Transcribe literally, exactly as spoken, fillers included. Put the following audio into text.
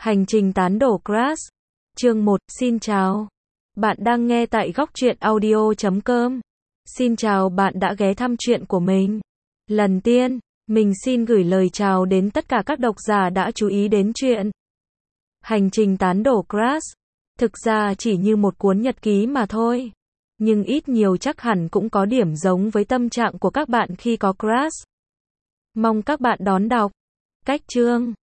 Hành trình tán đổ Crush. Chương một, xin chào. Bạn đang nghe tại góc truyện audio chấm com. Xin chào bạn đã ghé thăm truyện của mình. Lần tiên, mình xin gửi lời chào đến tất cả các độc giả đã chú ý đến truyện Hành trình tán đổ Crush. Thực ra chỉ như một cuốn nhật ký mà thôi. Nhưng ít nhiều chắc hẳn cũng có điểm giống với tâm trạng của các bạn khi có crush. Mong các bạn đón đọc. Cách chương